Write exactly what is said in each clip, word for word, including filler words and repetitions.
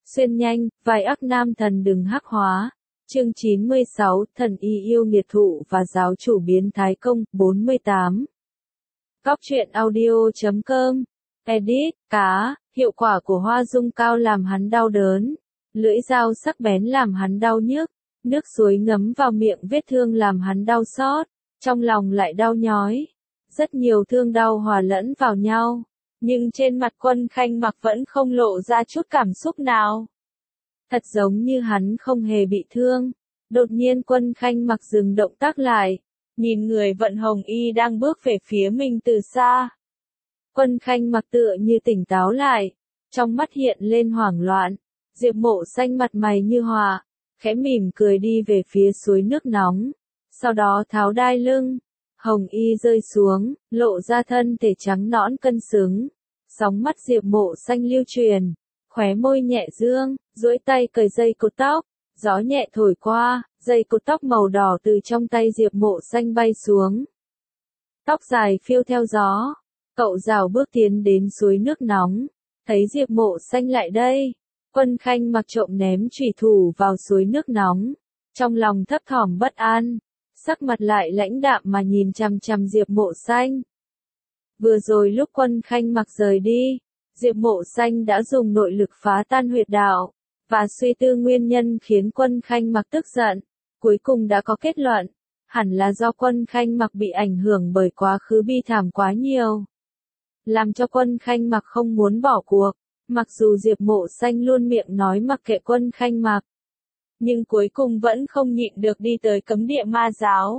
Xuyên nhanh, vai ác nam thần đừng hắc hóa. Chương chín mươi sáu, thần y yêu nghiệt thụ và giáo chủ biến thái công, bốn mươi tám. Góc truyện audio chấm com. Edit, cá, hiệu quả của hoa dung cao làm hắn đau đớn. Lưỡi dao sắc bén làm hắn đau nhức. Nước suối ngấm vào miệng vết thương làm hắn đau xót. Trong lòng lại đau nhói. Rất nhiều thương đau hòa lẫn vào nhau. Nhưng trên mặt Quân Khanh Mặc vẫn không lộ ra chút cảm xúc nào. Thật giống như hắn không hề bị thương. Đột nhiên Quân Khanh Mặc dừng động tác lại. Nhìn người vận hồng y đang bước về phía mình từ xa. Quân Khanh Mặc tựa như tỉnh táo lại. Trong mắt hiện lên hoảng loạn. Diệp Mộ Xanh mặt mày như họa. Khẽ mỉm cười đi về phía suối nước nóng. Sau đó tháo đai lưng. Hồng y rơi xuống, lộ ra thân thể trắng nõn cân xứng. Sóng mắt Diệp Mộ Xanh lưu truyền, khóe môi nhẹ dương, duỗi tay cởi dây cột tóc, gió nhẹ thổi qua, dây cột tóc màu đỏ từ trong tay Diệp Mộ Xanh bay xuống. Tóc dài phiêu theo gió, cậu rảo bước tiến đến suối nước nóng, thấy Diệp Mộ Xanh lại đây, Quân Khanh Mặc trộm ném chủy thủ vào suối nước nóng, trong lòng thấp thỏm bất an. Sắc mặt lại lãnh đạm mà nhìn chằm chằm Diệp Mộ Xanh. Vừa rồi lúc Quân Khanh Mặc rời đi, Diệp Mộ Xanh đã dùng nội lực phá tan huyệt đạo, và suy tư nguyên nhân khiến Quân Khanh Mặc tức giận, cuối cùng đã có kết luận, hẳn là do Quân Khanh Mặc bị ảnh hưởng bởi quá khứ bi thảm quá nhiều. Làm cho Quân Khanh Mặc không muốn bỏ cuộc, mặc dù Diệp Mộ Xanh luôn miệng nói mặc kệ Quân Khanh Mặc. Nhưng cuối cùng vẫn không nhịn được đi tới cấm địa ma giáo.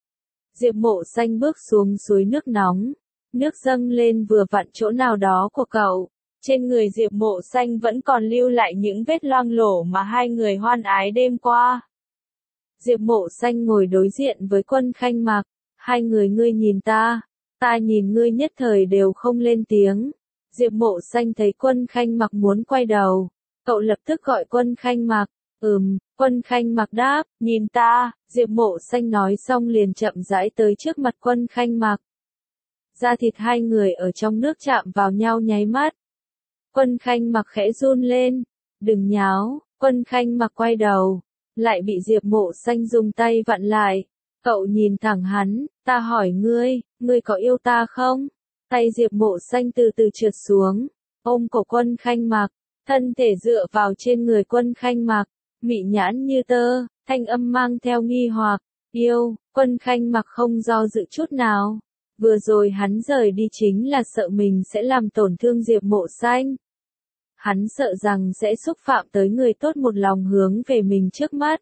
Diệp Mộ Xanh bước xuống suối nước nóng, nước dâng lên vừa vặn chỗ nào đó của cậu. Trên người Diệp Mộ Xanh vẫn còn lưu lại những vết loang lổ mà hai người hoan ái đêm qua. Diệp Mộ Xanh ngồi đối diện với Quân Khanh Mặc, hai người ngươi nhìn ta, ta nhìn ngươi nhất thời đều không lên tiếng. Diệp Mộ Xanh thấy Quân Khanh Mặc muốn quay đầu, cậu lập tức gọi Quân Khanh Mặc. Ừm, Quân Khanh Mặc đáp, nhìn ta, Diệp Mộ Xanh nói xong liền chậm rãi tới trước mặt Quân Khanh Mặc. Da thịt hai người ở trong nước chạm vào nhau nháy mắt. Quân Khanh Mặc khẽ run lên, đừng nháo, Quân Khanh Mặc quay đầu, lại bị Diệp Mộ Xanh dùng tay vặn lại. Cậu nhìn thẳng hắn, ta hỏi ngươi, ngươi có yêu ta không? Tay Diệp Mộ Xanh từ từ trượt xuống, ôm cổ Quân Khanh Mặc, thân thể dựa vào trên người Quân Khanh Mặc. Mị nhãn như tơ, thanh âm mang theo nghi hoặc, yêu, Quân Khanh Mặc không do dự chút nào. Vừa rồi hắn rời đi chính là sợ mình sẽ làm tổn thương Diệp Mộ Xanh. Hắn sợ rằng sẽ xúc phạm tới người tốt một lòng hướng về mình trước mắt.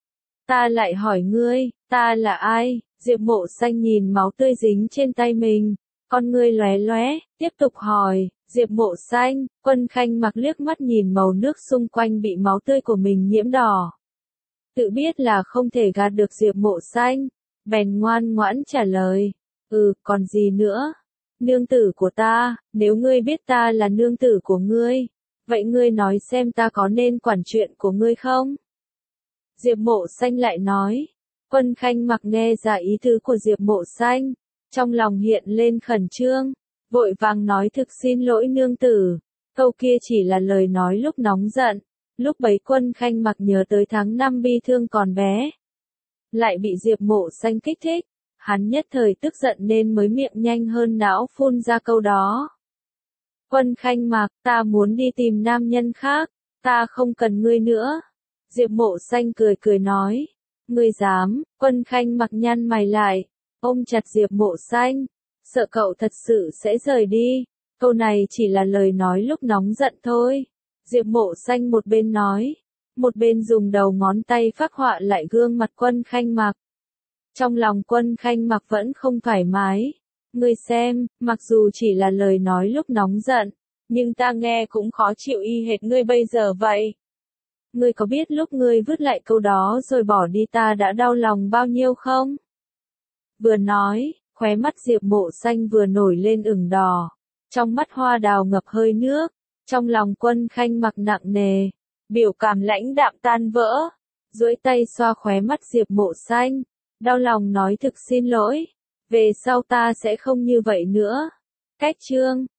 Ta lại hỏi ngươi, ta là ai? Diệp Mộ Xanh nhìn máu tươi dính trên tay mình, con ngươi lóe lóe, tiếp tục hỏi. Diệp Mộ Xanh, Quân Khanh Mặc liếc mắt nhìn màu nước xung quanh bị máu tươi của mình nhiễm đỏ. Tự biết là không thể gạt được Diệp Mộ Xanh, bèn ngoan ngoãn trả lời, ừ, còn gì nữa? Nương tử của ta, nếu ngươi biết ta là nương tử của ngươi, vậy ngươi nói xem ta có nên quản chuyện của ngươi không? Diệp Mộ Xanh lại nói, Quân Khanh Mặc nghe ra ý tứ của Diệp Mộ Xanh, trong lòng hiện lên khẩn trương. Vội vàng nói thực xin lỗi nương tử, câu kia chỉ là lời nói lúc nóng giận, lúc bấy Quân Khanh Mặc nhớ tới tháng năm bi thương còn bé. Lại bị Diệp Mộ Xanh kích thích, hắn nhất thời tức giận nên mới miệng nhanh hơn não phun ra câu đó. Quân Khanh Mặc, ta muốn đi tìm nam nhân khác, ta không cần ngươi nữa. Diệp Mộ Xanh cười cười nói, ngươi dám? Quân Khanh Mặc nhăn mày lại, ôm chặt Diệp Mộ Xanh. Sợ cậu thật sự sẽ rời đi. Câu này chỉ là lời nói lúc nóng giận thôi. Diệp Mộ Xanh một bên nói, một bên dùng đầu ngón tay phác họa lại gương mặt Quân Khanh Mặc. Trong lòng Quân Khanh Mặc vẫn không thoải mái. Ngươi xem, mặc dù chỉ là lời nói lúc nóng giận, nhưng ta nghe cũng khó chịu y hệt ngươi bây giờ vậy. Ngươi có biết lúc ngươi vứt lại câu đó rồi bỏ đi ta đã đau lòng bao nhiêu không? Vừa nói, khóe mắt Diệp Mộ Xanh vừa nổi lên ửng đỏ, trong mắt hoa đào ngập hơi nước, trong lòng Quân Khanh Mặc nặng nề, biểu cảm lãnh đạm tan vỡ, duỗi tay xoa khóe mắt Diệp Mộ Xanh, đau lòng nói thực xin lỗi, về sau ta sẽ không như vậy nữa. Cách chương